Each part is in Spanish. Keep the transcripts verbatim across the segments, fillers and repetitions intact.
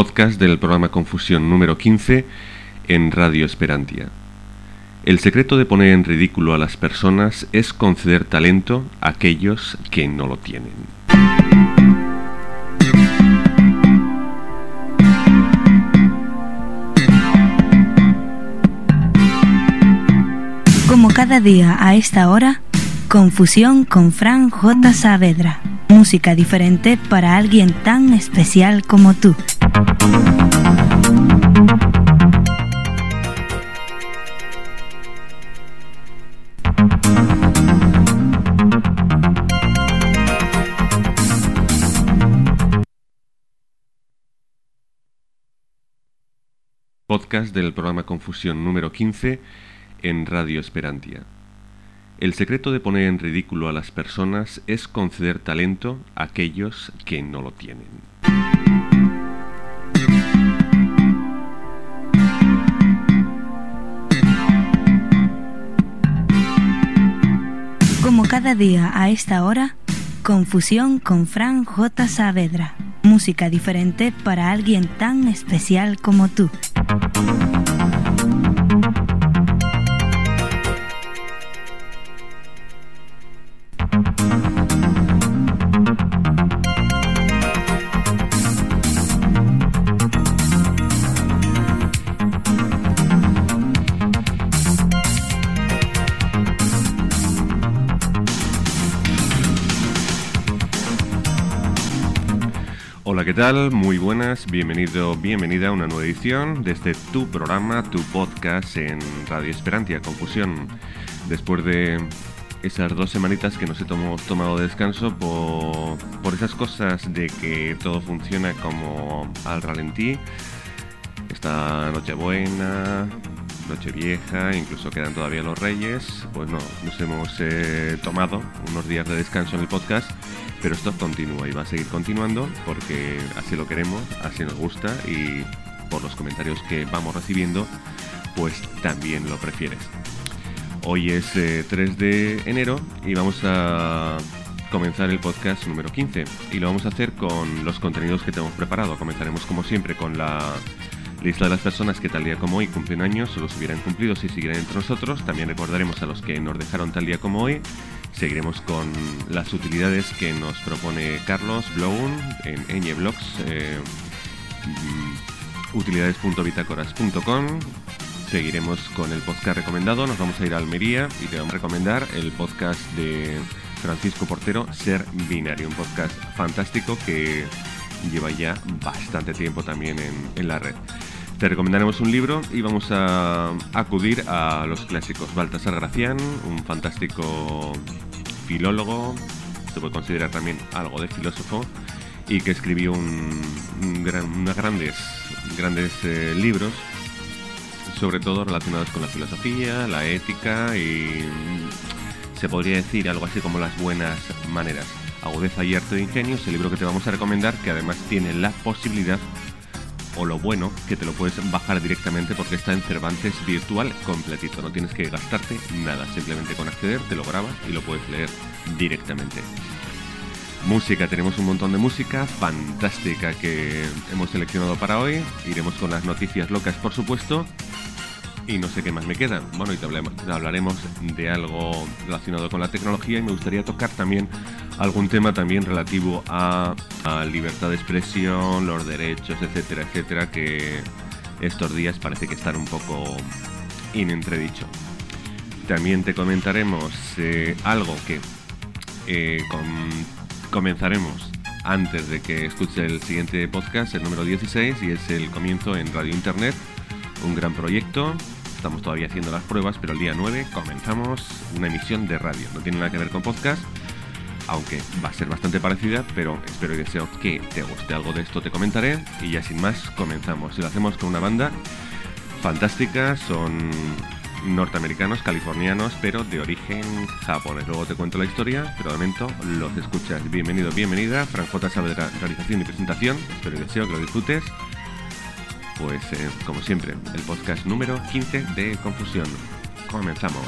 podcast del programa Confusión número quince en Radio Esperantia. El secreto de poner en ridículo a las personas es conceder talento a aquellos que no lo tienen. Como cada día a esta hora, Confusión con Fran J. Saavedra. Música diferente para alguien tan especial como tú. Podcast del programa Confusión número quince en Radio Esperantia. El secreto de poner en ridículo a las personas es conceder talento a aquellos que no lo tienen. Como cada día a esta hora, Confusión con Fran J. Saavedra. Música diferente para alguien tan especial como tú. Hola, ¿qué tal? Muy buenas, bienvenido, bienvenida a una nueva edición de este tu programa, tu podcast en Radio Esperantia, Confusión. Después de esas dos semanitas que nos hemos tomado de descanso por, por esas cosas de que todo funciona como al ralentí, esta Nochebuena, Nochevieja, incluso quedan todavía los Reyes, pues no, nos hemos eh, tomado unos días de descanso en el podcast. Pero esto continúa y va a seguir continuando porque así lo queremos, así nos gusta y por los comentarios que vamos recibiendo, pues también lo prefieres. Hoy es eh, tres de enero y vamos a comenzar el podcast número quince y lo vamos a hacer con los contenidos que tenemos preparado. Comenzaremos como siempre con la lista de las personas que tal día como hoy cumplen años o los hubieran cumplido si siguieran entre nosotros. También recordaremos a los que nos dejaron tal día como hoy. Seguiremos con las utilidades que nos propone Carlos Blown en Eñeblogs, eh, utilidades punto bitácoras punto com. Seguiremos con el podcast recomendado. Nos vamos a ir a Almería y te vamos a recomendar el podcast de Francisco Portero, Ser Binario, un podcast fantástico que lleva ya bastante tiempo también en, en la red. Te recomendaremos un libro y vamos a acudir a los clásicos. Baltasar Gracián, un fantástico filólogo, se puede considerar también algo de filósofo, y que escribió un, un gran, unos grandes, grandes eh, libros, sobre todo relacionados con la filosofía, la ética y se podría decir algo así como las buenas maneras. Agudeza y arte de ingenio es el libro que te vamos a recomendar, que además tiene la posibilidad o lo bueno que te lo puedes bajar directamente porque está en Cervantes virtual completito, no tienes que gastarte nada, simplemente con acceder te lo grabas y lo puedes leer directamente. Música, tenemos un montón de música fantástica que hemos seleccionado para hoy. Iremos con las noticias locas, por supuesto, y no sé qué más me queda. Bueno, y te hablaremos de algo relacionado con la tecnología y me gustaría tocar también algún tema también relativo a, a libertad de expresión, los derechos, etcétera, etcétera, que estos días parece que están un poco en entredicho. También te comentaremos eh, algo que eh, con, comenzaremos antes de que escuches el siguiente podcast, el número dieciséis, y es el comienzo en Radio Internet, un gran proyecto. Estamos todavía haciendo las pruebas, pero el día nueve comenzamos una emisión de radio. No tiene nada que ver con podcast, aunque va a ser bastante parecida, pero espero y deseo que te guste. Algo de esto te comentaré y ya sin más comenzamos. Y lo hacemos con una banda fantástica, son norteamericanos, californianos, pero de origen japonés. Luego te cuento la historia, pero de momento los escuchas. Bienvenido, bienvenida. Fran J. Saavedra, realización y presentación. Espero y deseo que lo disfrutes. Pues, eh, como siempre, el podcast número quince de Confusión. Comenzamos.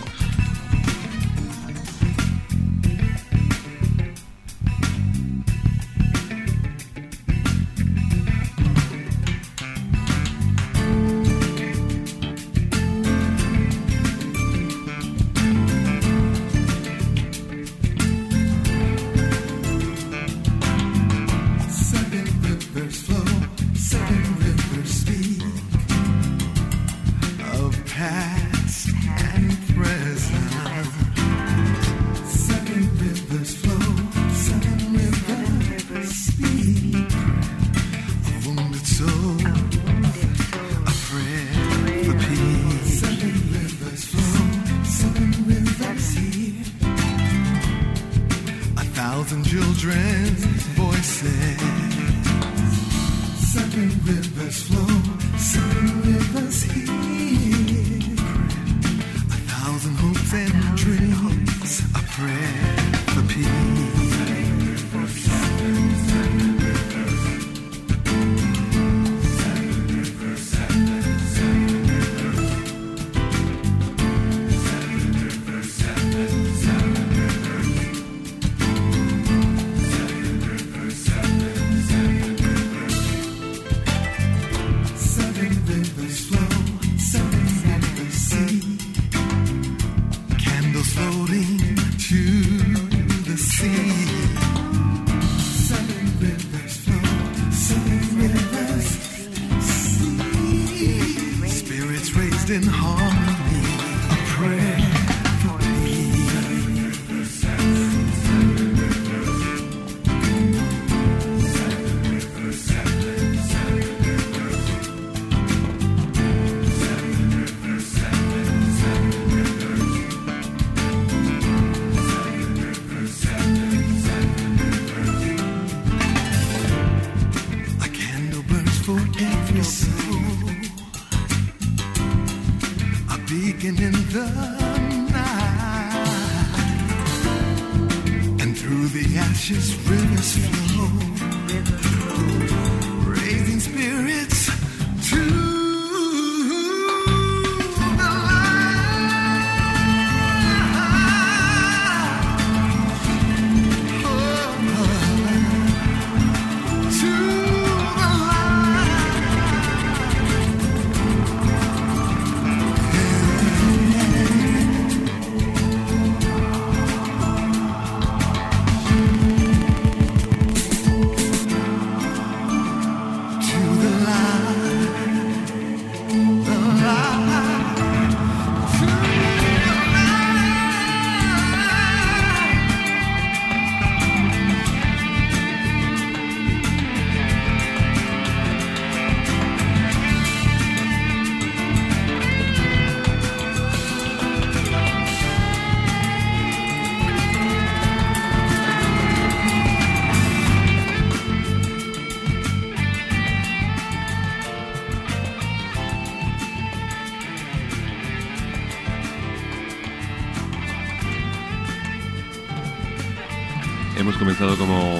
Hemos comenzado, como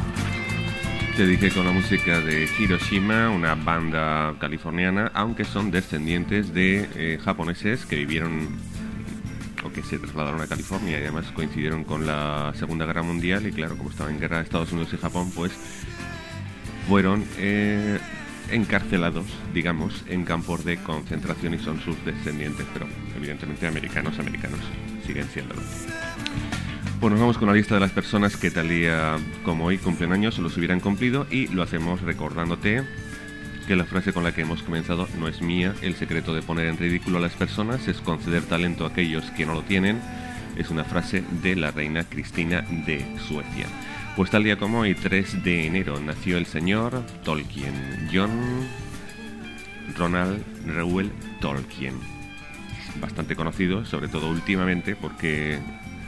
te dije, con la música de Hiroshima, una banda californiana, aunque son descendientes de eh, japoneses que vivieron o que se trasladaron a California y además coincidieron con la Segunda Guerra Mundial, y claro, como estaban en guerra Estados Unidos y Japón, pues fueron eh, encarcelados, digamos, en campos de concentración, y son sus descendientes, pero evidentemente americanos, americanos siguen siéndolo. Bueno, nos vamos con la lista de las personas que tal día como hoy cumplen años o los hubieran cumplido, y lo hacemos recordándote que la frase con la que hemos comenzado no es mía. El secreto de poner en ridículo a las personas es conceder talento a aquellos que no lo tienen. Es una frase de la reina Cristina de Suecia. Pues tal día como hoy, tres de enero, nació el señor Tolkien, John Ronald Reuel Tolkien. Bastante conocido, sobre todo últimamente, porque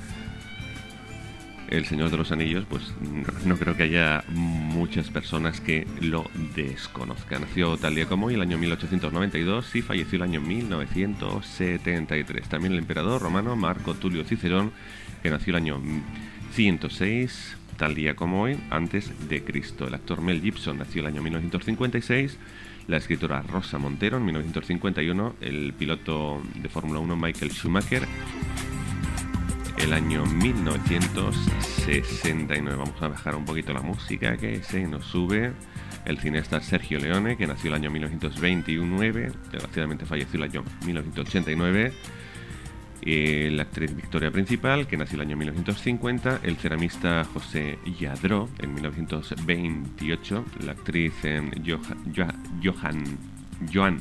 El Señor de los Anillos, pues no creo que haya muchas personas que lo desconozcan. Nació tal día como hoy, el año mil ochocientos noventa y dos, y falleció el año mil novecientos setenta y tres. También el emperador romano Marco Tulio Cicerón, que nació el año ciento seis, tal día como hoy, antes de Cristo. El actor Mel Gibson nació el año mil novecientos cincuenta y seis. La escritora Rosa Montero en mil novecientos cincuenta y uno. El piloto de Fórmula uno Michael Schumacher el año mil novecientos sesenta y nueve. Vamos a bajar un poquito la música que se nos sube. El cineasta Sergio Leone, que nació el año mil novecientos veintinueve, desgraciadamente falleció el año mil novecientos ochenta y nueve. Eh, la actriz Victoria Principal, que nació el año mil novecientos cincuenta, el ceramista José Lladró en mil novecientos veintiocho, la actriz eh, Johan, Johan, Joan,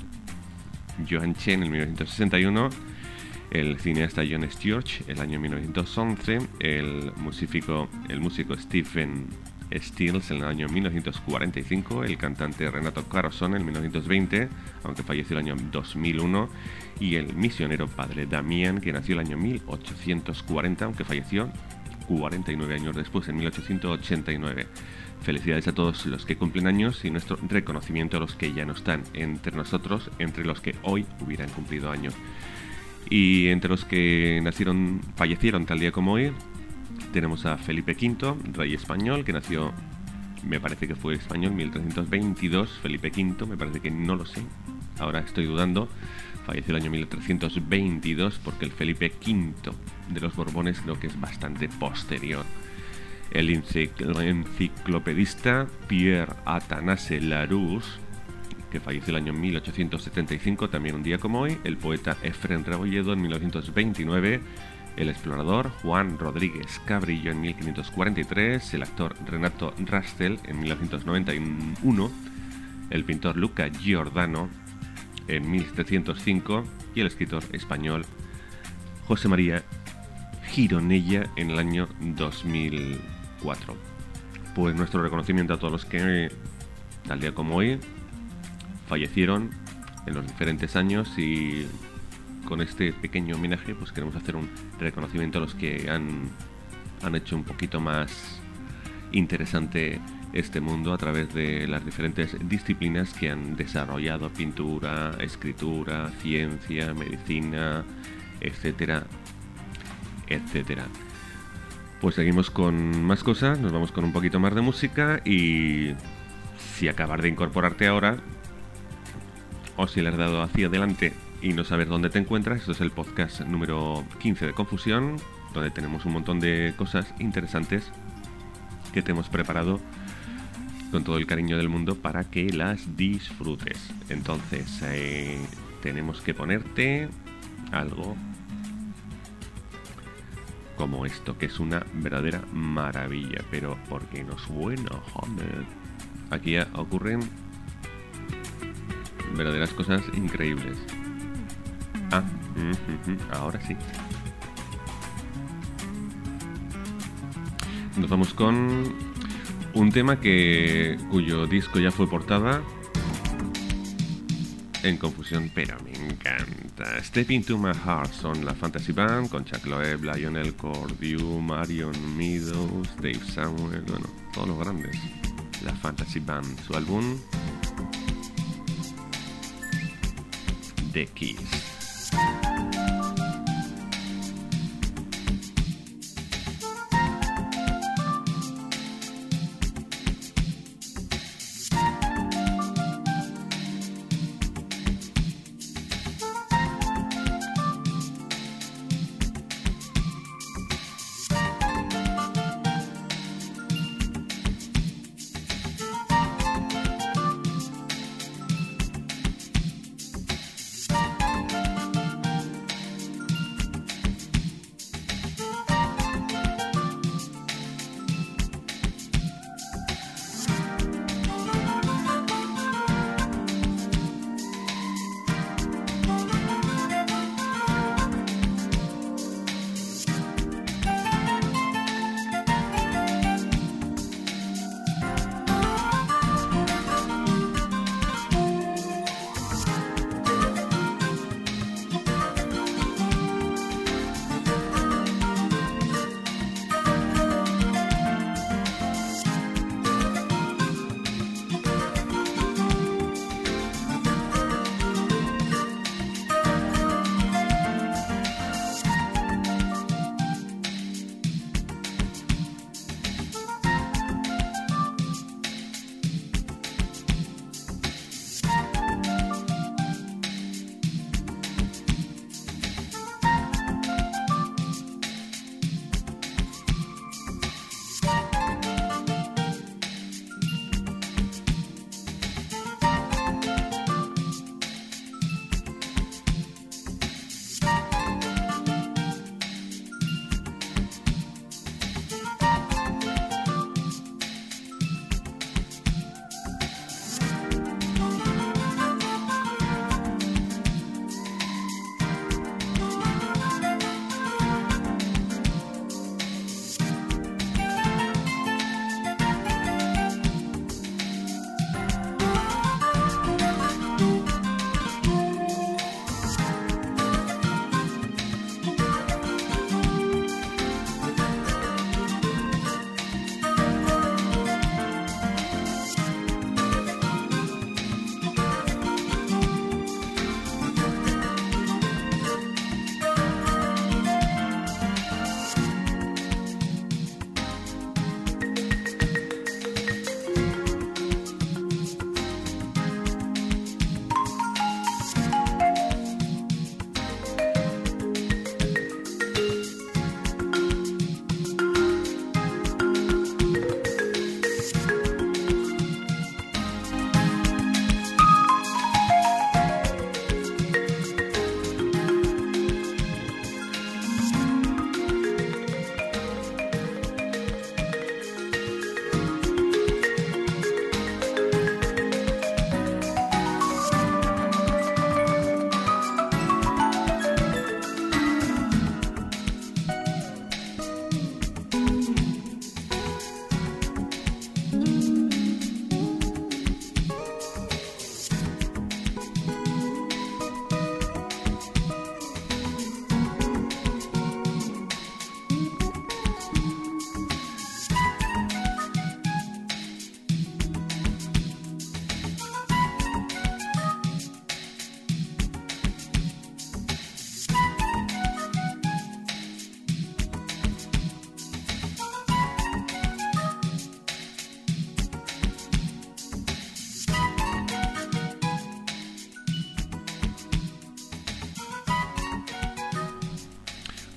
Joan Chen en mil novecientos sesenta y uno, el cineasta Jon Stewart el año mil novecientos once, el músico, el músico Stephen Stills en el año mil novecientos cuarenta y cinco, el cantante Renato Carosone en mil novecientos veinte, aunque falleció el año dos mil uno, y el misionero padre Damián, que nació el año mil ochocientos cuarenta, aunque falleció cuarenta y nueve años después, en mil ochocientos ochenta y nueve. Felicidades a todos los que cumplen años y nuestro reconocimiento a los que ya no están entre nosotros, entre los que hoy hubieran cumplido años. Y entre los que nacieron, fallecieron tal día como hoy, tenemos a Felipe quinto, rey español, que nació, me parece que fue español, mil trescientos veintidós. Felipe quinto, me parece que no lo sé, ahora estoy dudando. Falleció el año mil trescientos veintidós, porque el Felipe quinto de los Borbones creo que es bastante posterior. El enciclopedista Pierre Athanase Larousse, que falleció el año mil ochocientos setenta y cinco, también un día como hoy. El poeta Efrén Rebolledo en mil novecientos veintinueve. El explorador Juan Rodríguez Cabrillo en mil quinientos cuarenta y tres. El actor Renato Rastel en mil novecientos noventa y uno. El pintor Luca Giordano en mil setecientos cinco. Y el escritor español José María Gironella en el año dos mil cuatro. Pues nuestro reconocimiento a todos los que, tal día como hoy, fallecieron en los diferentes años, y con este pequeño homenaje pues queremos hacer un reconocimiento a los que han, han hecho un poquito más interesante este mundo a través de las diferentes disciplinas que han desarrollado: pintura, escritura, ciencia, medicina, etcétera, etcétera. Pues seguimos con más cosas, nos vamos con un poquito más de música, y si acabas de incorporarte ahora, o si le has dado hacia adelante y no sabes dónde te encuentras, esto es el podcast número quince de Confusión, donde tenemos un montón de cosas interesantes que te hemos preparado con todo el cariño del mundo para que las disfrutes. Entonces, eh, tenemos que ponerte algo como esto, que es una verdadera maravilla, pero porque no suena, joder. Aquí ocurren verdaderas cosas increíbles. Ah, mm, mm, mm, ahora sí. Nos vamos con un tema que cuyo disco ya fue portada en Confusión, pero me encanta. Step Into My Heart son la Fantasy Band con Chuck Loeb, Lionel Cordew, Marion Meadows, Dave Samuel, bueno, todos los grandes. La Fantasy Band, su álbum The Keys.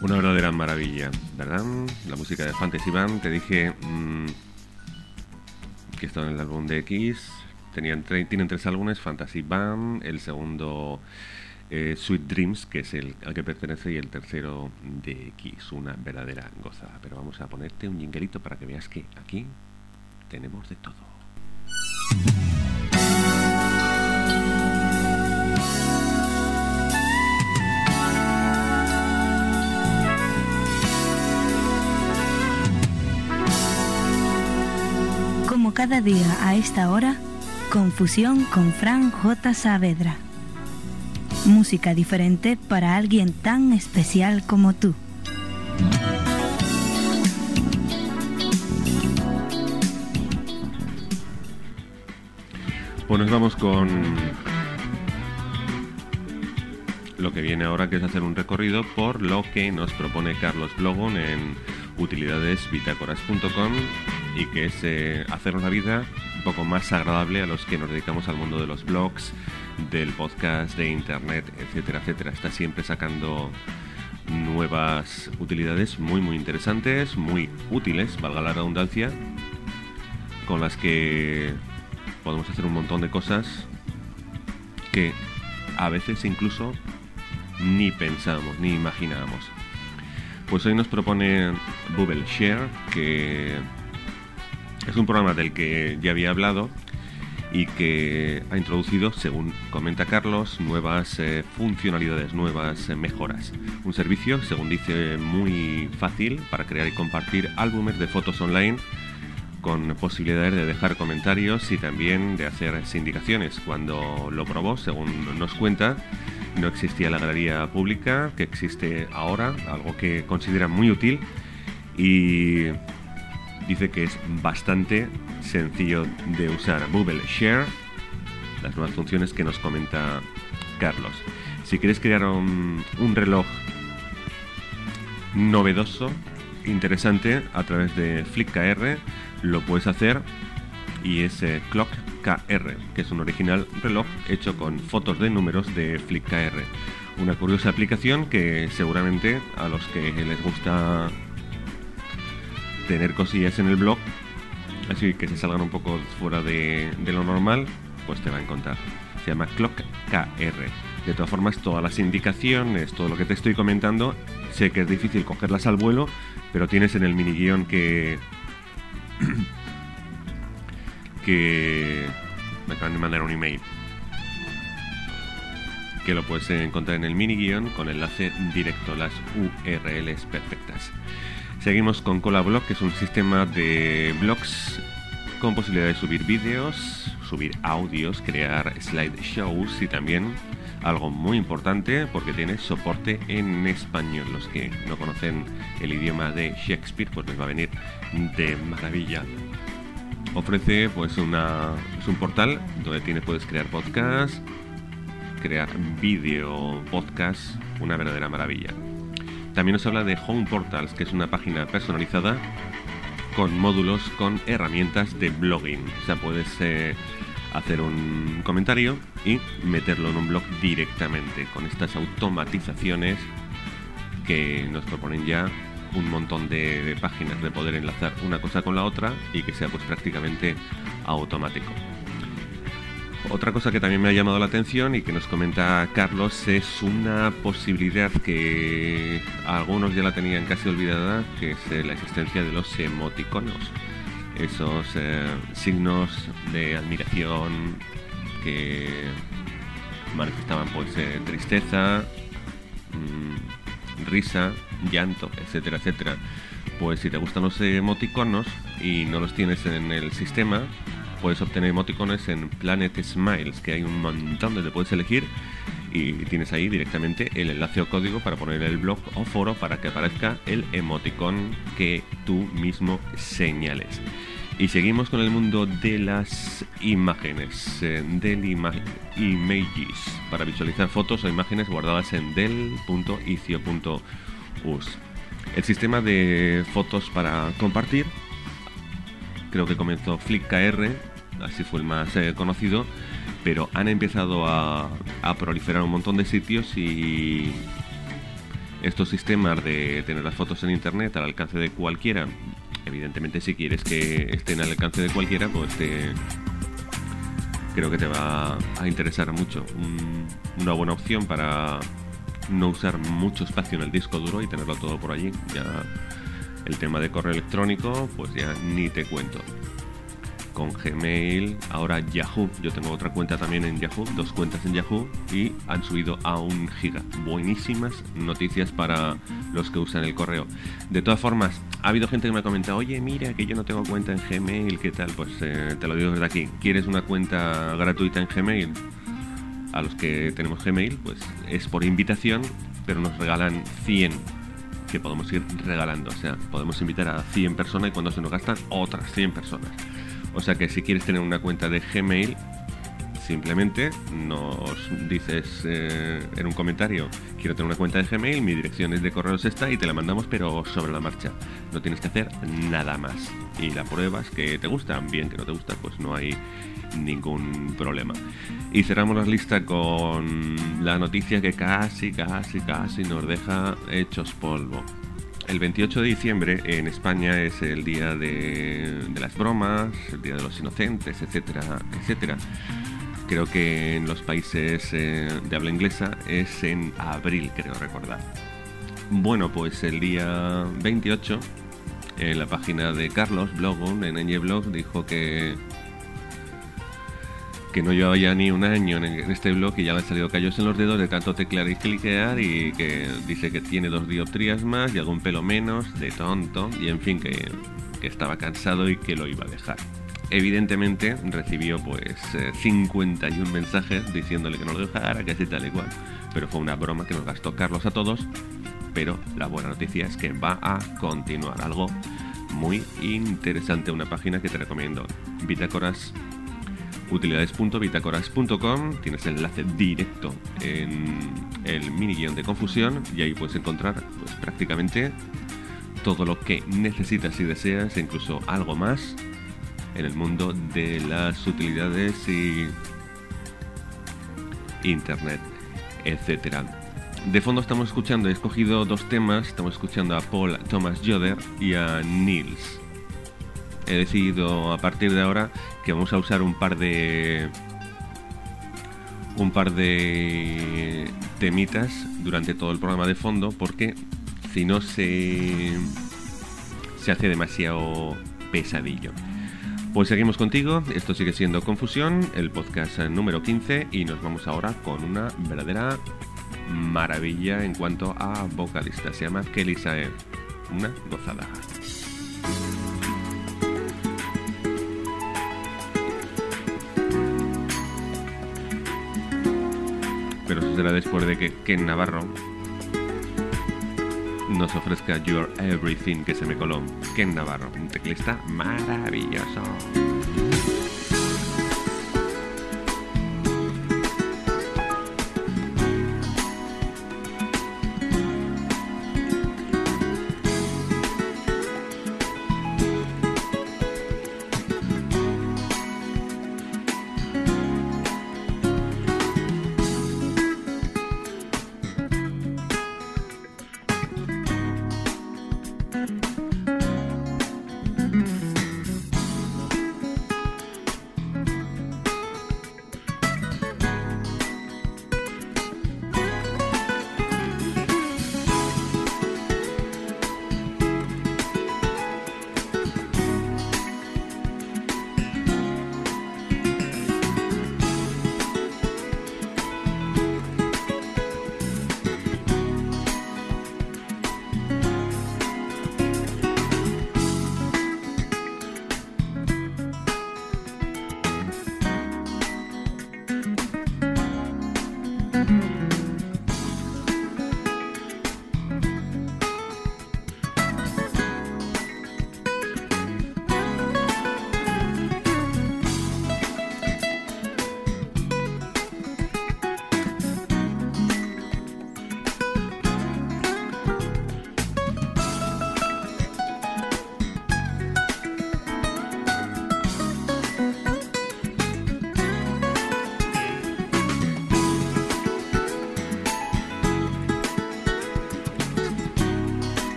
Una verdadera maravilla, ¿verdad? La música de Fantasy Band. Te dije mmm, que está en el álbum de X. Tenían tre- tienen tres álbumes: Fantasy Band, el segundo eh, Sweet Dreams, que es el al que pertenece, y el tercero de X. Una verdadera gozada. Pero vamos a ponerte un jinguerito para que veas que aquí tenemos de todo. Como cada día a esta hora, Confusión con Fran J. Saavedra. Música diferente para alguien tan especial como tú. Pues nos vamos con lo que viene ahora, que es hacer un recorrido por lo que nos propone Carlos Blogon en utilidades bitácoras punto com, y que es eh, hacernos la vida un poco más agradable a los que nos dedicamos al mundo de los blogs, del podcast, de internet, etcétera, etcétera. Está siempre sacando nuevas utilidades muy muy interesantes, muy útiles, valga la redundancia, con las que podemos hacer un montón de cosas que a veces incluso ni pensamos, ni imaginábamos. Pues hoy nos propone Bubble Share, que es un programa del que ya había hablado y que ha introducido, según comenta Carlos, nuevas eh, funcionalidades, nuevas eh, mejoras. Un servicio, según dice, muy fácil para crear y compartir álbumes de fotos online, con posibilidades de dejar comentarios y también de hacer sindicaciones. Cuando lo probó, según nos cuenta, no existía la galería pública que existe ahora, algo que considera muy útil, y dice que es bastante sencillo de usar. Bubble Share, las nuevas funciones que nos comenta Carlos. Si quieres crear un, un reloj novedoso, interesante, a través de FlickKR, lo puedes hacer, y es eh, ClockKR, que es un original reloj hecho con fotos de números de FlickKR. Una curiosa aplicación que seguramente a los que les gusta tener cosillas en el blog, así que se salgan un poco fuera de, de lo normal, pues te va a encontrar. Se llama ClockKR. De todas formas, todas las indicaciones, todo lo que te estoy comentando, sé que es difícil cogerlas al vuelo, pero tienes en el mini guión que que me acaban de mandar un email, que lo puedes encontrar en el mini guión con enlace directo, las U R Ls perfectas. Seguimos con Colablog, que es un sistema de blogs con posibilidad de subir vídeos, subir audios, crear slideshows, y también algo muy importante, porque tiene soporte en español. Los que no conocen el idioma de Shakespeare, pues les va a venir de maravilla. Ofrece pues una es un portal donde tienes, puedes crear podcast, crear vídeo podcast, una verdadera maravilla. También nos habla de Home Portals, que es una página personalizada con módulos, con herramientas de blogging. O sea, puedes eh, hacer un comentario y meterlo en un blog directamente, con estas automatizaciones que nos proponen ya un montón de, de páginas, de poder enlazar una cosa con la otra y que sea pues prácticamente automático. Otra cosa que también me ha llamado la atención y que nos comenta Carlos es una posibilidad que algunos ya la tenían casi olvidada, que es eh, la existencia de los emoticonos. Esos eh, signos de admiración que manifestaban pues eh, tristeza, mmm, risa, llanto, etcétera, etcétera. Pues si te gustan los emoticonos y no los tienes en el sistema, puedes obtener emoticones en Planet Smiles, que hay un montón donde puedes elegir, y tienes ahí directamente el enlace o código para poner el blog o foro para que aparezca el emoticón que tú mismo señales. Y seguimos con el mundo de las imágenes, eh, del ima- Images, para visualizar fotos o imágenes guardadas en del punto icio punto us. El sistema de fotos para compartir, creo que comenzó FlickKR, así fue el más eh, conocido, pero han empezado a, a proliferar un montón de sitios y estos sistemas de tener las fotos en internet al alcance de cualquiera, evidentemente si quieres que estén al alcance de cualquiera, pues te, creo que te va a interesar mucho. Un, una buena opción para no usar mucho espacio en el disco duro y tenerlo todo por allí. Ya el tema de correo electrónico, pues ya ni te cuento. Con Gmail, ahora Yahoo, yo tengo otra cuenta también en Yahoo, dos cuentas en Yahoo, y han subido a un giga. Buenísimas noticias para los que usan el correo. De todas formas, ha habido gente que me ha comentado, oye, mira que yo no tengo cuenta en Gmail, ¿qué tal? Pues eh, te lo digo desde aquí, ¿quieres una cuenta gratuita en Gmail? A los que tenemos Gmail, pues es por invitación, pero nos regalan cien, que podemos ir regalando. O sea, podemos invitar a cien personas y cuando se nos gastan, otras cien personas. O sea que si quieres tener una cuenta de Gmail, simplemente nos dices eh, en un comentario, quiero tener una cuenta de Gmail, mi dirección es de correos esta, y te la mandamos pero sobre la marcha. No tienes que hacer nada más. Y la pruebas que te gusta, bien que no te gusta, pues no hay ningún problema. Y cerramos la lista con la noticia que casi, casi, casi nos deja hechos polvo. El veintiocho de diciembre en España es el día de, de las bromas, el día de los inocentes, etcétera, etcétera. Creo que en los países eh, de habla inglesa es en abril, creo recordar. Bueno, pues el día veintiocho, en la página de Carlos Blogun, en Engeblog, dijo que que no llevaba ya ni un año en este blog y ya le han salido callos en los dedos de tanto teclear y cliquear, y que dice que tiene dos dioptrías más y algún pelo menos de tonto, y en fin, que, que estaba cansado y que lo iba a dejar. Evidentemente recibió pues eh, cincuenta y uno mensajes diciéndole que no lo dejara, que así tal y cual, pero fue una broma que nos gastó Carlos a todos. Pero la buena noticia es que va a continuar, algo muy interesante, una página que te recomiendo, Bitácoras, utilidades punto bitácoras punto com. Tienes el enlace directo en el mini guión de confusión y ahí puedes encontrar pues prácticamente todo lo que necesitas y deseas, e incluso algo más en el mundo de las utilidades y internet, etcétera. De fondo estamos escuchando, he escogido dos temas, estamos escuchando a Paul Thomas Yoder y a Nils. He decidido a partir de ahora que vamos a usar un par de un par de temitas durante todo el programa de fondo, porque si no se se hace demasiado pesadillo. Pues seguimos contigo, esto sigue siendo Confusión, el podcast número quince, y nos vamos ahora con una verdadera maravilla en cuanto a vocalista. Se llama Kelly Saer, una gozada. Pero eso será después de que Ken Navarro nos ofrezca You're Everything, que se me coló. Ken Navarro, un teclista maravilloso.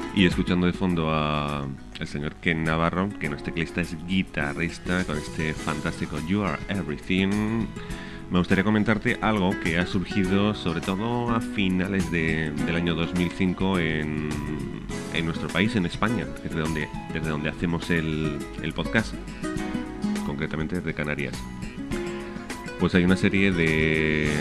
Y escuchando de fondo a el señor Ken Navarro, que no es teclista, es guitarrista, con este fantástico You Are Everything. Me gustaría comentarte algo que ha surgido sobre todo a finales de, del año dos mil cinco en, en nuestro país, en España, desde donde, desde donde hacemos el, el podcast, concretamente desde Canarias. Pues hay una serie de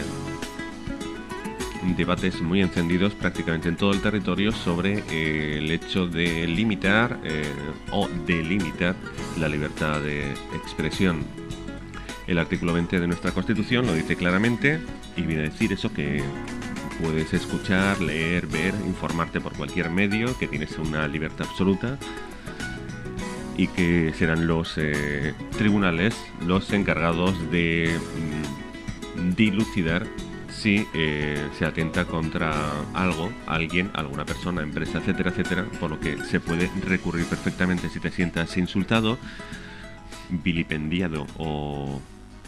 debates muy encendidos prácticamente en todo el territorio sobre eh, el hecho de limitar eh, o delimitar la libertad de expresión. El artículo veinte de nuestra Constitución lo dice claramente y viene a decir eso, que puedes escuchar, leer, ver, informarte por cualquier medio, que tienes una libertad absoluta y que serán los eh, tribunales los encargados de mm, dilucidar si eh, se atenta contra algo, alguien, alguna persona, empresa, etcétera, etcétera, por lo que se puede recurrir perfectamente si te sientas insultado, vilipendiado o,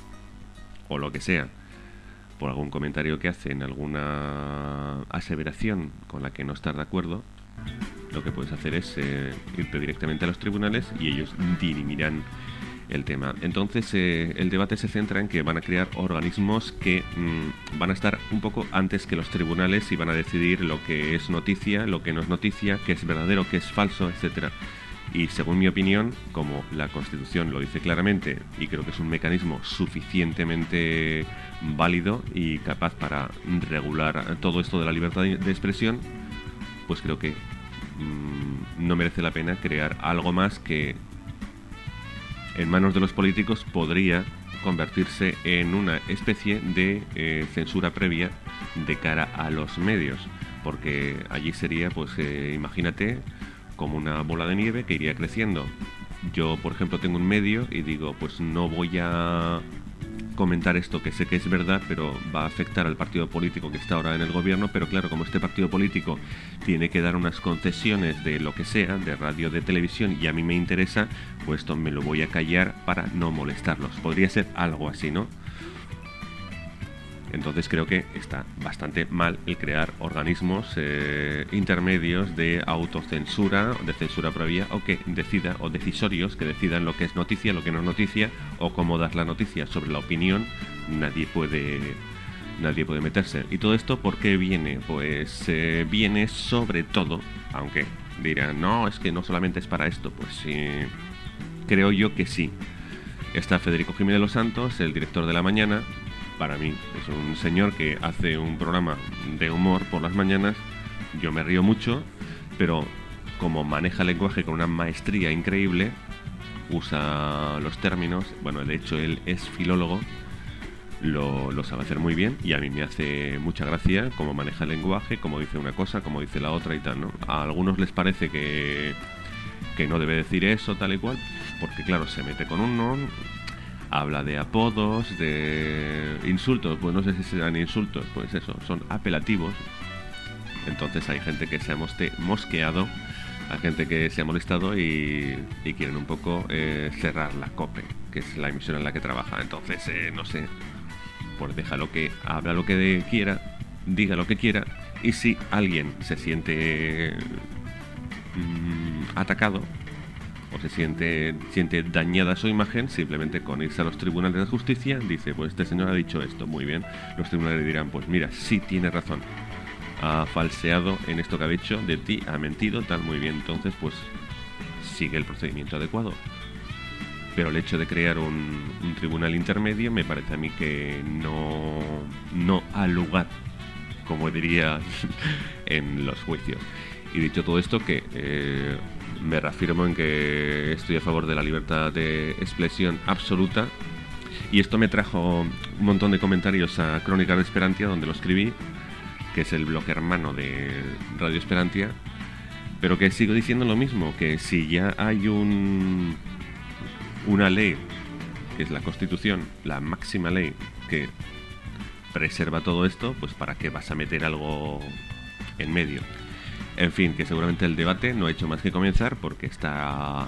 o lo que sea, por algún comentario que hacen, alguna aseveración con la que no estás de acuerdo. Lo que puedes hacer es eh, irte directamente a los tribunales y ellos dirimirán el tema. Entonces eh, el debate se centra en que van a crear organismos que mmm, van a estar un poco antes que los tribunales y van a decidir lo que es noticia, lo que no es noticia, qué es verdadero, qué es falso, etcétera. Y según mi opinión, como la Constitución lo dice claramente y creo que es un mecanismo suficientemente válido y capaz para regular todo esto de la libertad de expresión, pues creo que mmm, no merece la pena crear algo más que en manos de los políticos podría convertirse en una especie de eh, censura previa de cara a los medios, porque allí sería, pues eh, imagínate, como una bola de nieve que iría creciendo. Yo, por ejemplo, tengo un medio y digo, pues no voy a comentar esto que sé que es verdad, pero va a afectar al partido político que está ahora en el gobierno, pero claro, como este partido político tiene que dar unas concesiones de lo que sea, de radio, de televisión, y a mí me interesa, pues esto me lo voy a callar para no molestarlos. Podría ser algo así, ¿no? Entonces creo que está bastante mal el crear organismos eh, intermedios de autocensura, de censura previa, o que decida, o decisorios que decidan lo que es noticia, lo que no es noticia, o cómo dar la noticia. Sobre la opinión nadie puede nadie puede meterse. ¿Y todo esto por qué viene? Pues eh, viene sobre todo, aunque dirán, no, es que no solamente es para esto, pues sí, creo yo que sí. Está Federico Jiménez Los Santos, el director de La Mañana. Para mí es un señor que hace un programa de humor por las mañanas. Yo me río mucho, pero como maneja el lenguaje con una maestría increíble, usa los términos, bueno, de hecho él es filólogo, lo, lo sabe hacer muy bien y a mí me hace mucha gracia cómo maneja el lenguaje, cómo dice una cosa, cómo dice la otra y tal, ¿no? A algunos les parece que, que no debe decir eso, tal y cual, porque claro, se mete con uno, habla de apodos, de insultos, pues no sé si serán insultos, pues eso, son apelativos. Entonces hay gente que se ha moste- mosqueado, hay gente que se ha molestado y, y quieren un poco eh, cerrar la COPE, que es la emisión en la que trabaja. Entonces, eh, no sé, pues deja lo que, habla lo que de, quiera, diga lo que quiera, y si alguien se siente mmm, atacado, o se siente, siente dañada su imagen, simplemente con irse a los tribunales de justicia, dice, pues este señor ha dicho esto, muy bien. Los tribunales le dirán, pues mira, sí tiene razón, ha falseado en esto que ha dicho de ti, ha mentido, tal, muy bien. Entonces, pues sigue el procedimiento adecuado. Pero el hecho de crear un, un tribunal intermedio me parece a mí que no, no ha lugar, como diría en los juicios. Y dicho todo esto, que eh, me reafirmo en que estoy a favor de la libertad de expresión absoluta. Y esto me trajo un montón de comentarios a Crónicas de Esperantia, donde lo escribí, que es el blog hermano de Radio Esperantia, pero que sigo diciendo lo mismo, que si ya hay un una ley, que es la Constitución, la máxima ley que preserva todo esto, pues ¿para qué vas a meter algo en medio? En fin, que seguramente el debate no ha hecho más que comenzar, porque está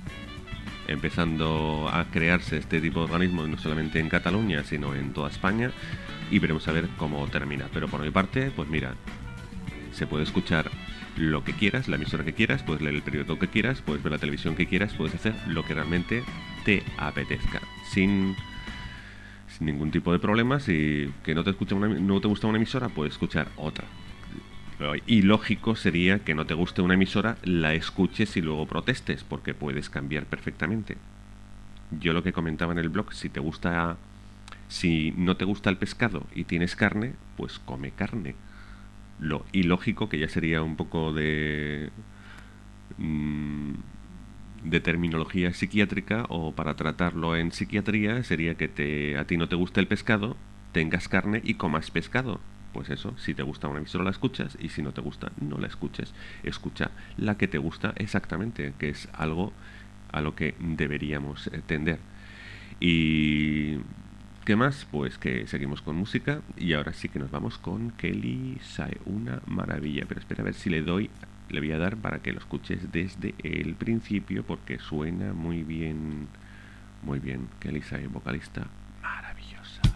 empezando a crearse este tipo de organismos no solamente en Cataluña, sino en toda España, y veremos a ver cómo termina. Pero por mi parte, pues mira, se puede escuchar lo que quieras, la emisora que quieras, puedes leer el periódico que quieras, puedes ver la televisión que quieras, puedes hacer lo que realmente te apetezca, sin, sin ningún tipo de problemas. Y que no te, escucha una, no te gusta una emisora, puedes escuchar otra. Y lógico sería que no te guste una emisora, la escuches y luego protestes, porque puedes cambiar perfectamente. Yo lo que comentaba en el blog, si te gusta, si no te gusta el pescado y tienes carne, pues come carne. Lo ilógico, que ya sería un poco de mmm, de terminología psiquiátrica, o para tratarlo en psiquiatría, sería que te, a ti no te gusta el pescado, tengas carne y comas pescado. Pues eso, si te gusta una emisora la escuchas, y si no te gusta no la escuches. Escucha la que te gusta exactamente, que es algo a lo que deberíamos tender. Y ¿qué más? Pues que seguimos con música, y ahora sí que nos vamos con Kelly Sae, una maravilla. Pero espera a ver si le doy, le voy a dar para que lo escuches desde el principio, porque suena muy bien, muy bien. Kelly Sae, vocalista maravillosa.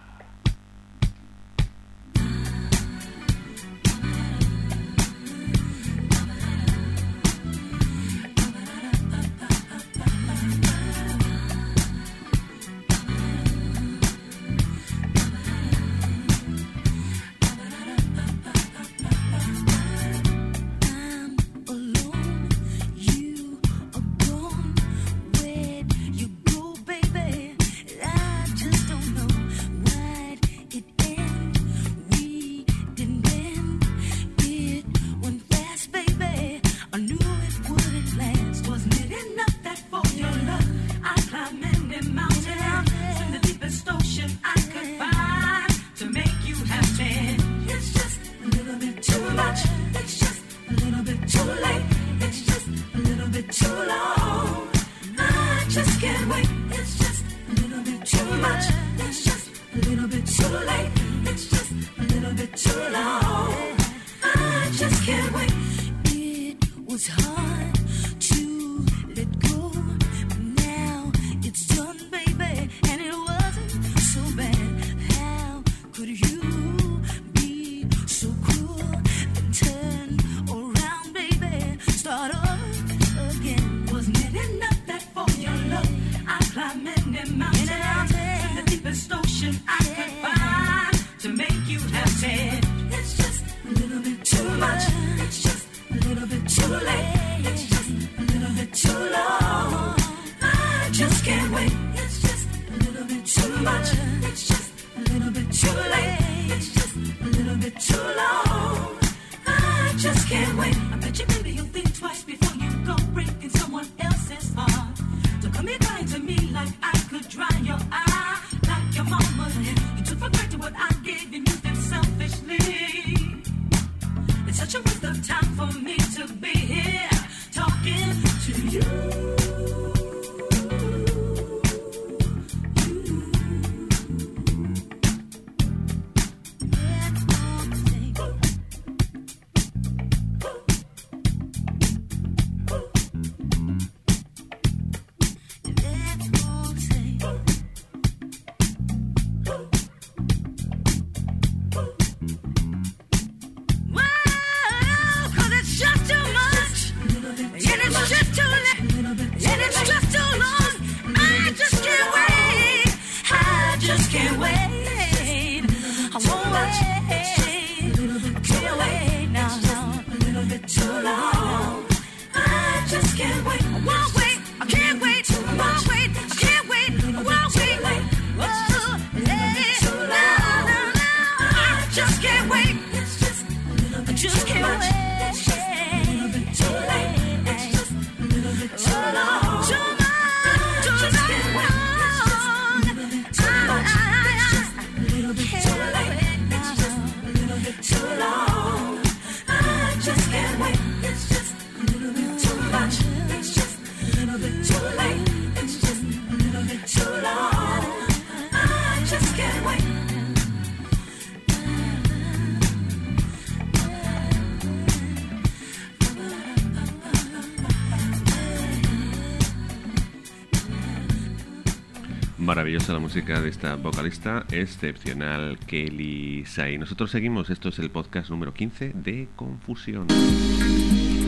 Maravillosa la música de esta vocalista excepcional, Kelly Sae. Nosotros seguimos, esto es el podcast número quince de Confusión.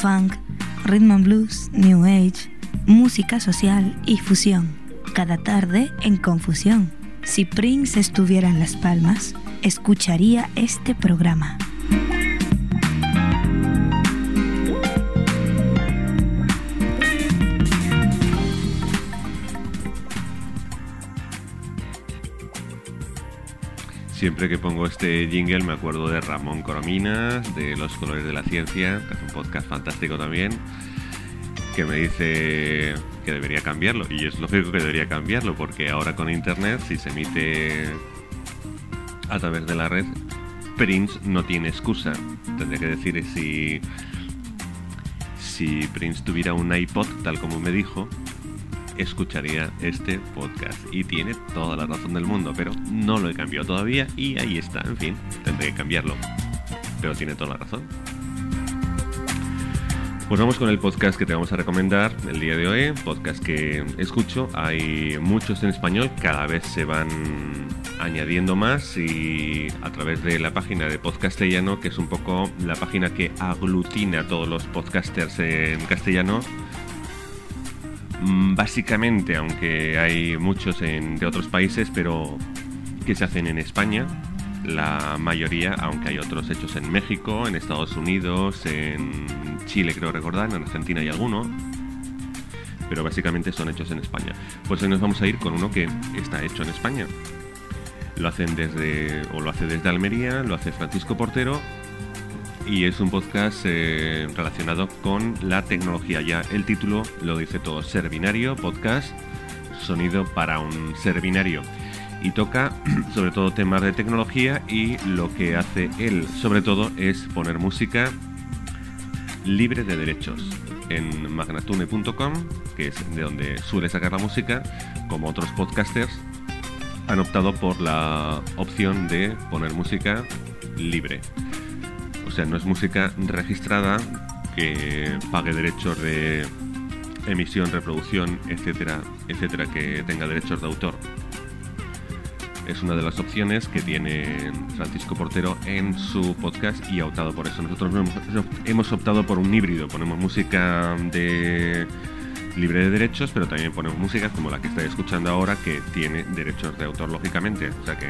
funk, rhythm and blues, new age, música social y fusión. Cada tarde en Confusión. Si Prince estuviera en Las Palmas, escucharía este programa. Siempre que pongo este jingle me acuerdo de Ramón Corominas, de Los Colores de la Ciencia, que es un podcast fantástico también, que me dice que debería cambiarlo. Y es lógico que debería cambiarlo, porque ahora con internet, si se emite a través de la red, Prince no tiene excusa. Tendría que decir si, si Prince tuviera un iPod, tal como me dijo, escucharía este podcast, y tiene toda la razón del mundo, pero no lo he cambiado todavía y ahí está. En fin, tendré que cambiarlo, pero tiene toda la razón. Pues vamos con el podcast que te vamos a recomendar el día de hoy. Podcast que escucho, hay muchos en español, cada vez se van añadiendo más, y a través de la página de Podcastellano, que es un poco la página que aglutina a todos los podcasters en castellano. Básicamente, aunque hay muchos en, de otros países, pero que se hacen en España, la mayoría, aunque hay otros hechos en México, en Estados Unidos, en Chile creo recordar, en Argentina hay alguno, pero básicamente son hechos en España. Pues hoy nos vamos a ir con uno que está hecho en España. Lo hacen desde, o lo hace desde Almería, lo hace Francisco Portero, y es un podcast eh, relacionado con la tecnología. Ya el título lo dice todo: Ser Binario, podcast, sonido para un ser binario. Y toca sobre todo temas de tecnología, y lo que hace él sobre todo es poner música libre de derechos. En magnatune punto com, que es de donde suele sacar la música, como otros podcasters, han optado por la opción de poner música libre. O sea, no es música registrada que pague derechos de emisión, reproducción, etcétera, etcétera, que tenga derechos de autor. Es una de las opciones que tiene Francisco Portero en su podcast, y ha optado por eso. Nosotros hemos optado por un híbrido. Ponemos música de libre de derechos, pero también ponemos música como la que estáis escuchando ahora, que tiene derechos de autor, lógicamente. O sea que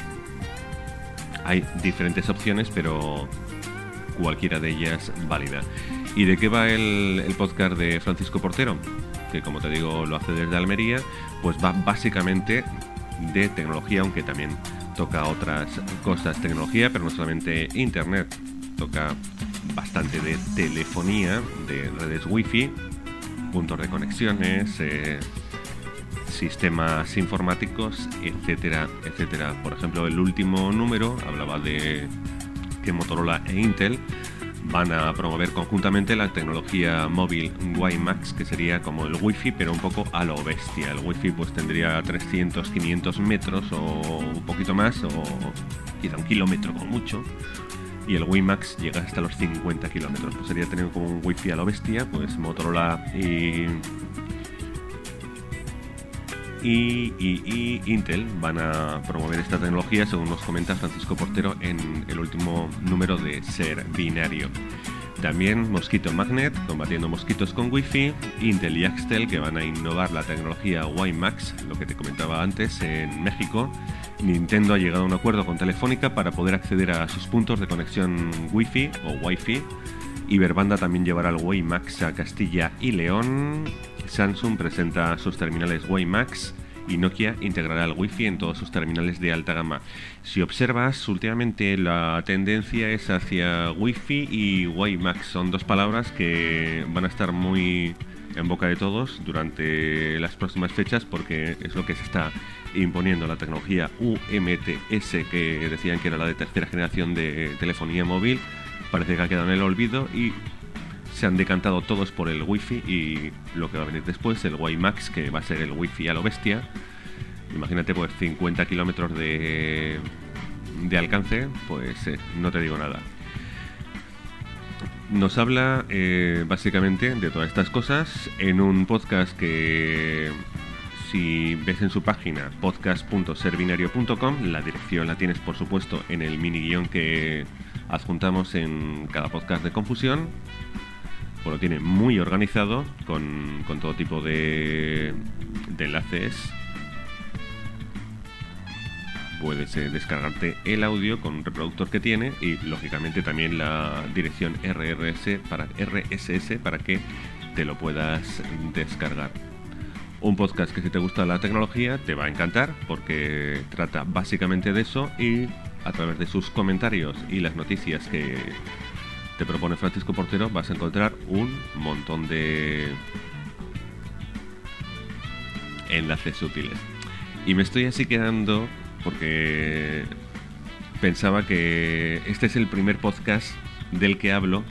hay diferentes opciones, pero cualquiera de ellas válida. ¿Y de qué va el, el podcast de Francisco Portero? Que, como te digo, lo hace desde Almería. Pues va básicamente de tecnología, aunque también toca otras cosas, tecnología, pero no solamente internet. Toca bastante de telefonía, de redes wifi, puntos de conexiones, eh, sistemas informáticos, etcétera, etcétera. Por ejemplo, el último número hablaba de que Motorola e Intel van a promover conjuntamente la tecnología móvil WiMAX, que sería como el Wi-Fi, pero un poco a lo bestia. El Wi-Fi pues tendría trescientos, quinientos metros o un poquito más, o quizá un kilómetro con mucho, y el WiMAX llega hasta los cincuenta kilómetros. Pues sería tener como un Wi-Fi a lo bestia. Pues Motorola y Y, y, y Intel van a promover esta tecnología, según nos comenta Francisco Portero en el último número de Ser Binario. También Mosquito Magnet, combatiendo mosquitos con Wi-Fi. Intel y Axtel, que van a innovar la tecnología WiMAX, lo que te comentaba antes, en México. Nintendo ha llegado a un acuerdo con Telefónica para poder acceder a sus puntos de conexión Wi-Fi o Wi-Fi. Iberbanda también llevará el WiMAX a Castilla y León. Samsung presenta sus terminales WiMAX, y Nokia integrará el Wi-Fi en todos sus terminales de alta gama. Si observas, últimamente la tendencia es hacia Wi-Fi y WiMAX. Son dos palabras que van a estar muy en boca de todos durante las próximas fechas, porque es lo que se está imponiendo. La tecnología U M T S, que decían que era la de tercera generación de telefonía móvil, parece que ha quedado en el olvido, y se han decantado todos por el Wi-Fi, y lo que va a venir después, el WiMAX, que va a ser el Wi-Fi a lo bestia. Imagínate, pues cincuenta kilómetros de, de alcance, pues eh, no te digo nada. Nos habla eh, básicamente de todas estas cosas en un podcast que, si ves en su página podcast punto ser binario punto com, la dirección la tienes por supuesto en el mini guión que adjuntamos en cada podcast de Confusión. pues lo tiene muy organizado con, con todo tipo de, de enlaces. Puedes eh, descargarte el audio con un reproductor que tiene y lógicamente también la dirección R R S para, R S S para que te lo puedas descargar. Un podcast que si te gusta la tecnología te va a encantar porque trata básicamente de eso y a través de sus comentarios y las noticias que te propone Francisco Portero vas a encontrar un montón de enlaces útiles. Y me estoy así quedando porque pensaba que este es el primer podcast del que hablo,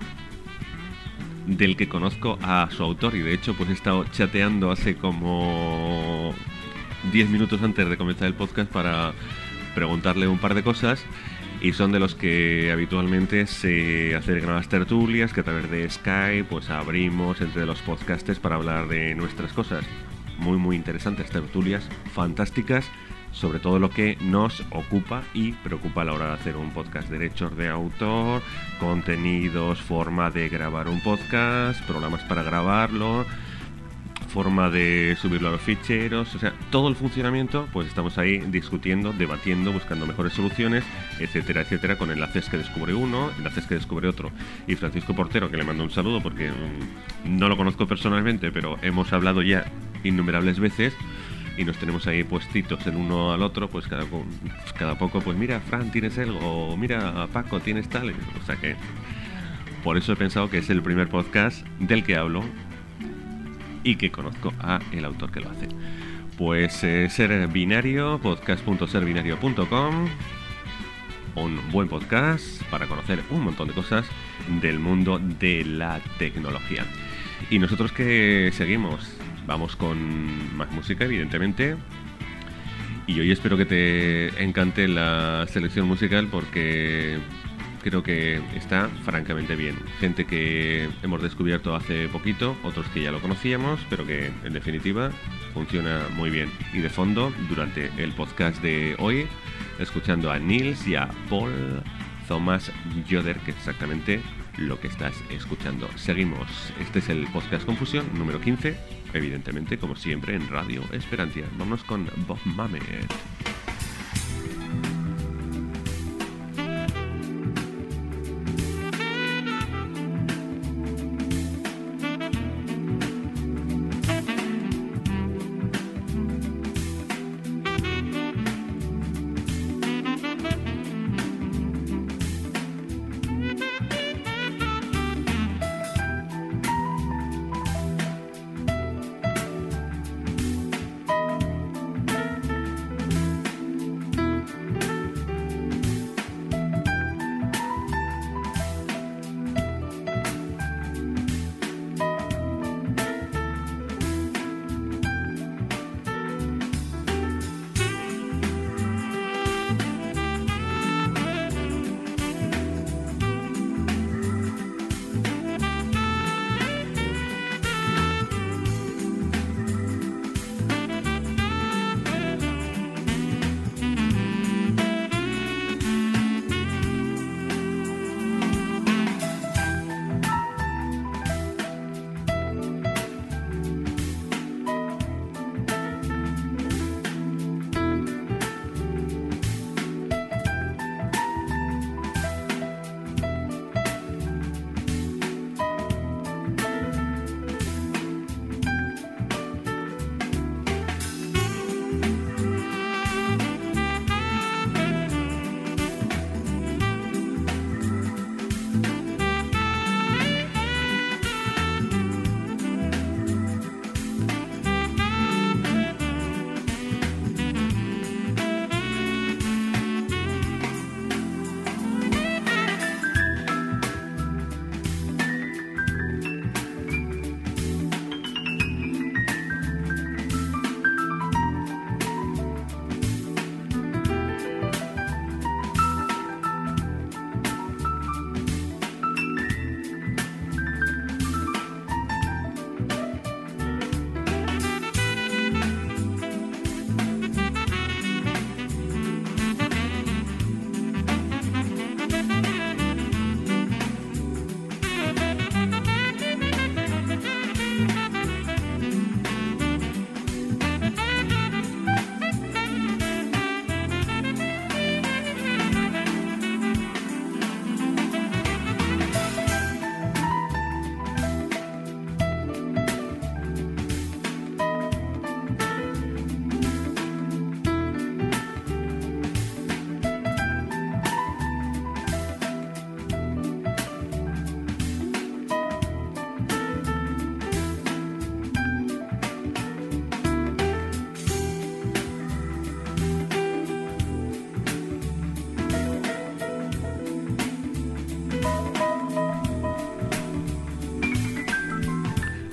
del que conozco a su autor, y de hecho pues he estado chateando hace como diez minutos antes de comenzar el podcast para preguntarle un par de cosas, y son de los que habitualmente se acercan a las tertulias, que a través de Skype pues abrimos entre los podcasters para hablar de nuestras cosas. Muy muy interesantes tertulias, fantásticas, sobre todo lo que nos ocupa y preocupa a la hora de hacer un podcast: derechos de autor, contenidos, forma de grabar un podcast, programas para grabarlo, forma de subirlo a los ficheros, o sea, todo el funcionamiento, pues estamos ahí discutiendo, debatiendo, buscando mejores soluciones, etcétera, etcétera, con enlaces que descubre uno, enlaces que descubre otro. Y Francisco Portero, que le mando un saludo porque mmm, no lo conozco personalmente, pero hemos hablado ya innumerables veces y nos tenemos ahí puestitos el uno al otro, pues cada, pues cada poco, pues mira, Fran, tienes algo, o mira, Paco, tienes tal, o sea que por eso he pensado que es el primer podcast del que hablo y que conozco a el autor que lo hace. Pues eh, Ser Binario, podcast punto ser binario punto com, un buen podcast para conocer un montón de cosas del mundo de la tecnología. Y nosotros que seguimos, vamos con más música, evidentemente, y hoy espero que te encante la selección musical porque creo que está francamente bien. Gente que hemos descubierto hace poquito, otros que ya lo conocíamos, pero que en definitiva funciona muy bien. Y de fondo, durante el podcast de hoy, escuchando a Nils y a Paul Thomas Yoder, que es exactamente lo que estás escuchando. Seguimos. Este es el podcast Confusión número quince, evidentemente, como siempre, en Radio Esperantia. Vámonos con Bob Mamet.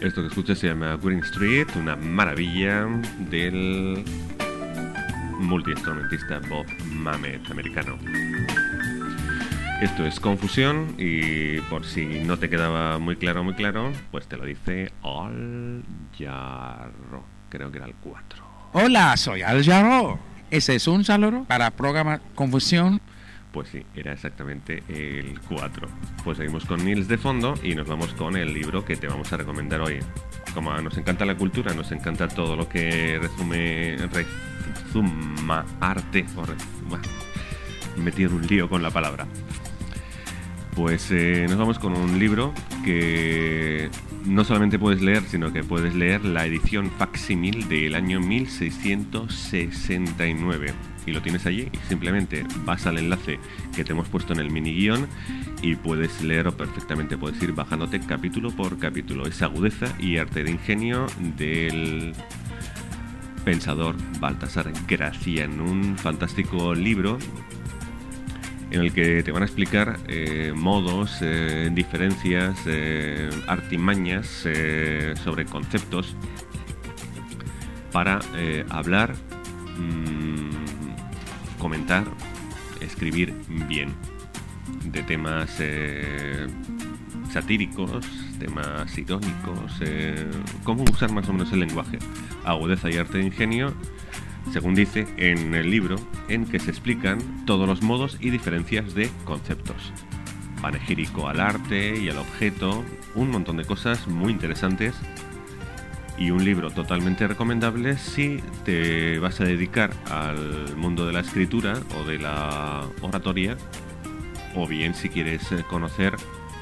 Esto que escuchas se llama Green Street, una maravilla del multiinstrumentista Bob Mamet, americano. Esto es Confusión y por si no te quedaba muy claro, muy claro, pues te lo dice Al Jarro. Creo que era el cuatro. Hola, soy Al Jarro. ¿Ese es un saludo para programa Confusión? Pues sí, era exactamente el cuatro. Pues seguimos con Nils de fondo y nos vamos con el libro que te vamos a recomendar hoy. Como nos encanta la cultura, nos encanta todo lo que resume, rezuma arte, o rezuma, me tiro un lío con la palabra. Pues eh, nos vamos con un libro que no solamente puedes leer, sino que puedes leer la edición facsímil del año mil seiscientos sesenta y nueve. Y lo tienes allí y simplemente vas al enlace que te hemos puesto en el mini guión y puedes leerlo perfectamente, puedes ir bajándote capítulo por capítulo. Es Agudeza y arte de ingenio del pensador Baltasar Gracián, un fantástico libro en el que te van a explicar eh, modos, eh, diferencias, eh, artimañas eh, sobre conceptos para eh, hablar, mmm, comentar, escribir bien de temas eh, satíricos, temas irónicos, eh, cómo usar más o menos el lenguaje. Agudeza y arte de ingenio, según dice en el libro, en que se explican todos los modos y diferencias de conceptos. Panegírico al arte y al objeto, un montón de cosas muy interesantes y un libro totalmente recomendable si te vas a dedicar al mundo de la escritura o de la oratoria, o bien si quieres conocer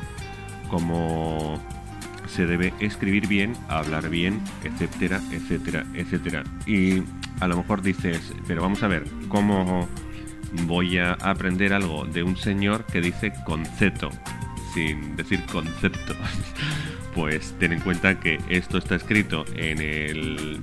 cómo se debe escribir bien, hablar bien, etcétera, etcétera, etcétera. Y a lo mejor dices, pero vamos a ver, ¿cómo voy a aprender algo de un señor que dice concepto sin decir concepto? Pues ten en cuenta que esto está escrito en el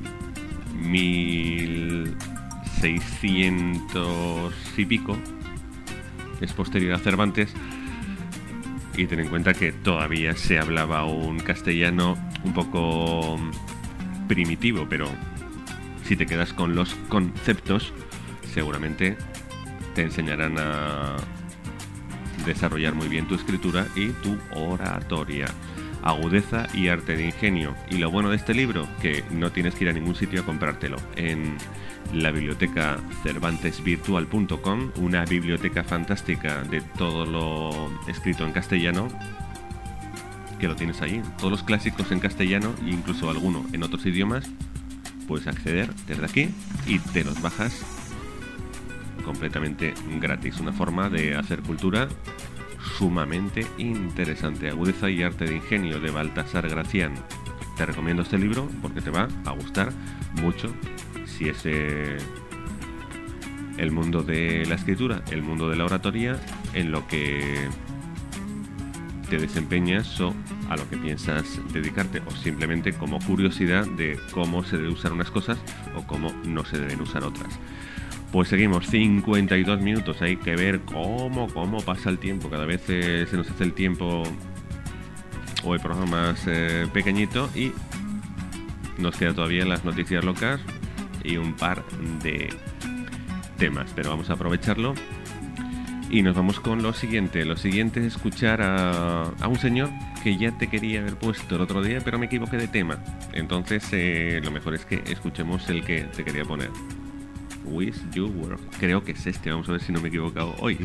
mil seiscientos y pico, es posterior a Cervantes, y ten en cuenta que todavía se hablaba un castellano un poco primitivo, pero si te quedas con los conceptos, seguramente te enseñarán a desarrollar muy bien tu escritura y tu oratoria. Agudeza y arte de ingenio. Y lo bueno de este libro, que no tienes que ir a ningún sitio a comprártelo. En la biblioteca cervantes virtual punto com, una biblioteca fantástica de todo lo escrito en castellano, que lo tienes ahí. Todos los clásicos en castellano e incluso alguno en otros idiomas, puedes acceder desde aquí y te los bajas completamente gratis. Una forma de hacer cultura sumamente interesante. Agudeza y arte de ingenio de Baltasar Gracián. Te recomiendo este libro porque te va a gustar mucho si es eh, el mundo de la escritura, el mundo de la oratoria, en lo que te desempeñas o a lo que piensas dedicarte, o simplemente como curiosidad de cómo se deben usar unas cosas o cómo no se deben usar otras. Pues seguimos, cincuenta y dos minutos, hay que ver cómo, cómo pasa el tiempo. Cada vez eh, se nos hace el tiempo o el programa más eh, pequeñito y nos queda todavía las noticias locas y un par de temas, pero vamos a aprovecharlo y nos vamos con lo siguiente. Lo siguiente es escuchar a, a un señor que ya te quería haber puesto el otro día, pero me equivoqué de tema. Entonces eh, lo mejor es que escuchemos el que te quería poner. With You Work. Creo que es este, vamos a ver si no me he equivocado hoy.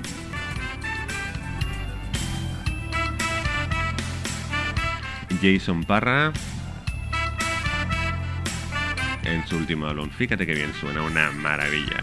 Jason Parra en su último álbum. Fíjate que bien suena, una maravilla.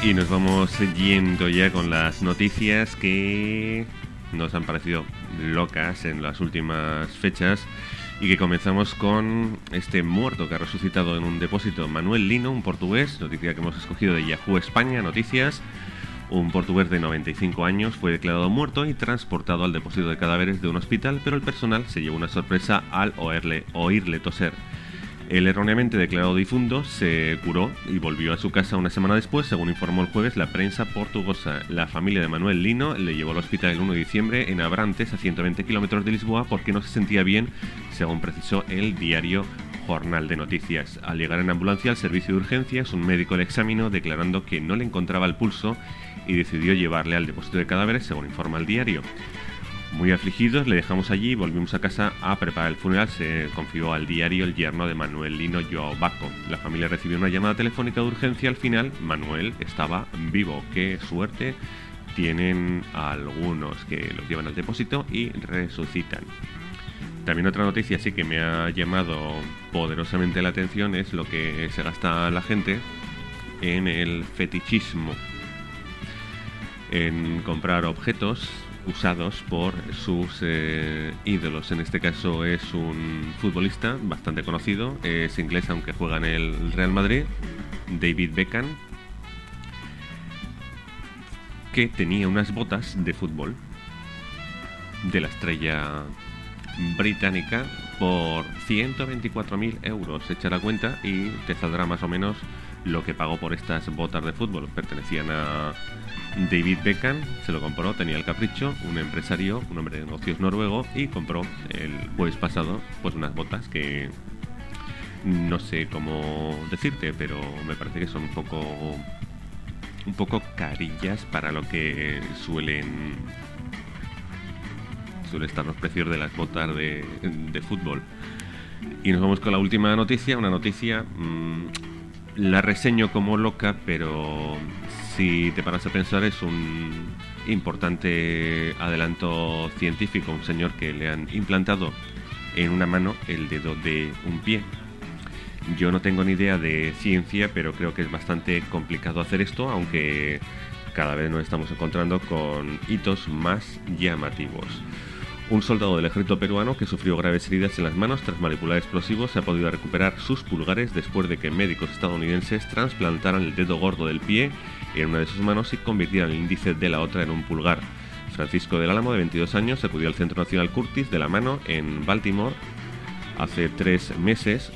Y nos vamos yendo ya con las noticias que nos han parecido locas en las últimas fechas y que comenzamos con este muerto que ha resucitado en un depósito, Manuel Lino, un portugués, noticia que hemos escogido de Yahoo España Noticias. Un portugués de noventa y cinco años fue declarado muerto y transportado al depósito de cadáveres de un hospital, pero el personal se llevó una sorpresa al oírle, oírle toser. El erróneamente declarado difunto se curó y volvió a su casa una semana después, según informó el jueves la prensa portuguesa. La familia de Manuel Lino le llevó al hospital el uno de diciembre en Abrantes, a ciento veinte kilómetros de Lisboa, porque no se sentía bien, según precisó el diario Jornal de Noticias. Al llegar en ambulancia al servicio de urgencias, un médico le examinó declarando que no le encontraba el pulso y decidió llevarle al depósito de cadáveres, según informa el diario. Muy afligidos, le dejamos allí y volvimos a casa a preparar el funeral, se confió al diario el yerno de Manuel Lino, Joao Baco. La familia recibió una llamada telefónica de urgencia. Al final, Manuel estaba vivo. Qué suerte tienen algunos que los llevan al depósito y resucitan. También otra noticia sí que me ha llamado poderosamente la atención es lo que se gasta la gente en el fetichismo, en comprar objetos usados por sus eh, ídolos. En este caso es un futbolista bastante conocido, es inglés aunque juega en el Real Madrid, David Beckham, que tenía unas botas de fútbol de la estrella británica por ciento veinticuatro mil euros. Echa la cuenta y te saldrá más o menos lo que pagó por estas botas de fútbol. Pertenecían a David Beckham, se lo compró, tenía el capricho, un empresario, un hombre de negocios noruego, y compró el jueves pasado pues unas botas que no sé cómo decirte, pero me parece que son un poco un poco carillas para lo que suelen suele estar los precios de las botas de, de fútbol. Y nos vamos con la última noticia, una noticia mmm, la reseño como loca, pero si te paras a pensar es un importante adelanto científico. Un señor que le han implantado en una mano el dedo de un pie. Yo no tengo ni idea de ciencia, pero creo que es bastante complicado hacer esto, aunque cada vez nos estamos encontrando con hitos más llamativos. Un soldado del ejército peruano que sufrió graves heridas en las manos tras manipular explosivos ha podido recuperar sus pulgares después de que médicos estadounidenses trasplantaran el dedo gordo del pie en una de sus manos y convirtieran el índice de la otra en un pulgar. Francisco del Álamo, de veintidós años, acudió al Centro Nacional Curtis de la Mano en Baltimore hace tres meses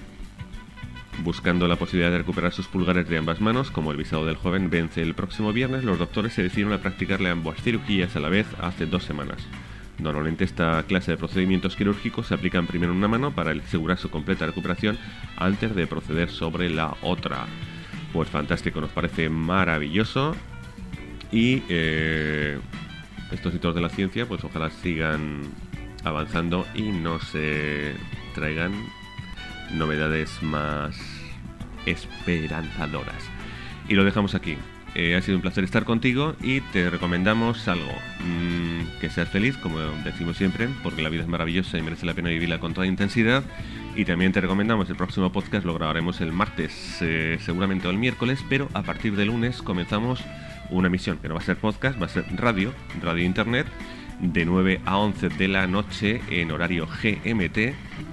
buscando la posibilidad de recuperar sus pulgares de ambas manos. Como el visado del joven vence el próximo viernes, los doctores se decidieron a practicarle ambas cirugías a la vez hace dos semanas. Normalmente esta clase de procedimientos quirúrgicos se aplican primero en una mano para asegurar su completa recuperación antes de proceder sobre la otra. Pues fantástico, nos parece maravilloso y eh, estos hitos de la ciencia pues ojalá sigan avanzando y nos eh, traigan novedades más esperanzadoras. Y lo dejamos aquí. Eh, ha sido un placer estar contigo y te recomendamos algo, mmm, que seas feliz, como decimos siempre, porque la vida es maravillosa y merece la pena vivirla con toda intensidad. Y también te recomendamos el próximo podcast, lo grabaremos el martes, eh, seguramente o el miércoles, pero a partir de lunes comenzamos una emisión que no va a ser podcast, va a ser radio, radio internet, de nueve a once de la noche en horario G M T.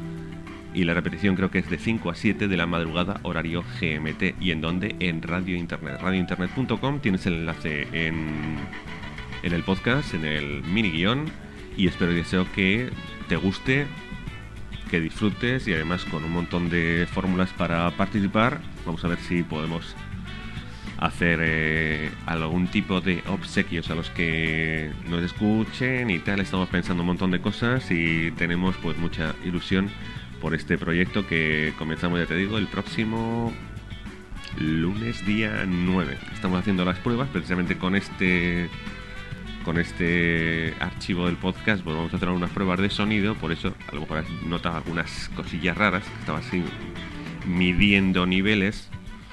Y la repetición creo que es de cinco a siete de la madrugada, horario G M T. ¿Y en dónde? En Radio Internet. radio internet punto com. Tienes el enlace en, en el podcast, en el mini guión. Y espero y deseo que te guste, que disfrutes y además con un montón de fórmulas para participar. Vamos a ver si podemos hacer eh, algún tipo de obsequios a los que nos escuchen y tal. Estamos pensando un montón de cosas y tenemos pues mucha ilusión por este proyecto que comenzamos, ya te digo, el próximo lunes día nueve. Estamos haciendo las pruebas precisamente con este con este archivo del podcast. Pues vamos a hacer unas pruebas de sonido, por eso a lo mejor has notado algunas cosillas raras, que estaba así midiendo niveles,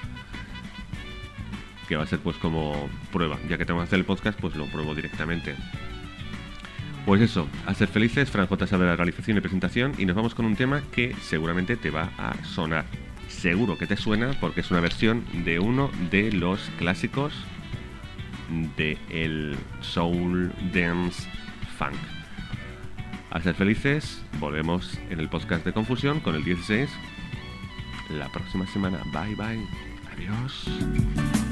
que va a ser pues como prueba. Ya que tengo que hacer el podcast, pues lo pruebo directamente. Pues eso, a ser felices. Fran J sabe la realización y presentación y nos vamos con un tema que seguramente te va a sonar. seguro que te suena porque es una versión de uno de los clásicos de el soul dance funk. A ser felices, volvemos en el podcast de Confusión con el dieciséis la próxima semana. Bye bye, adiós.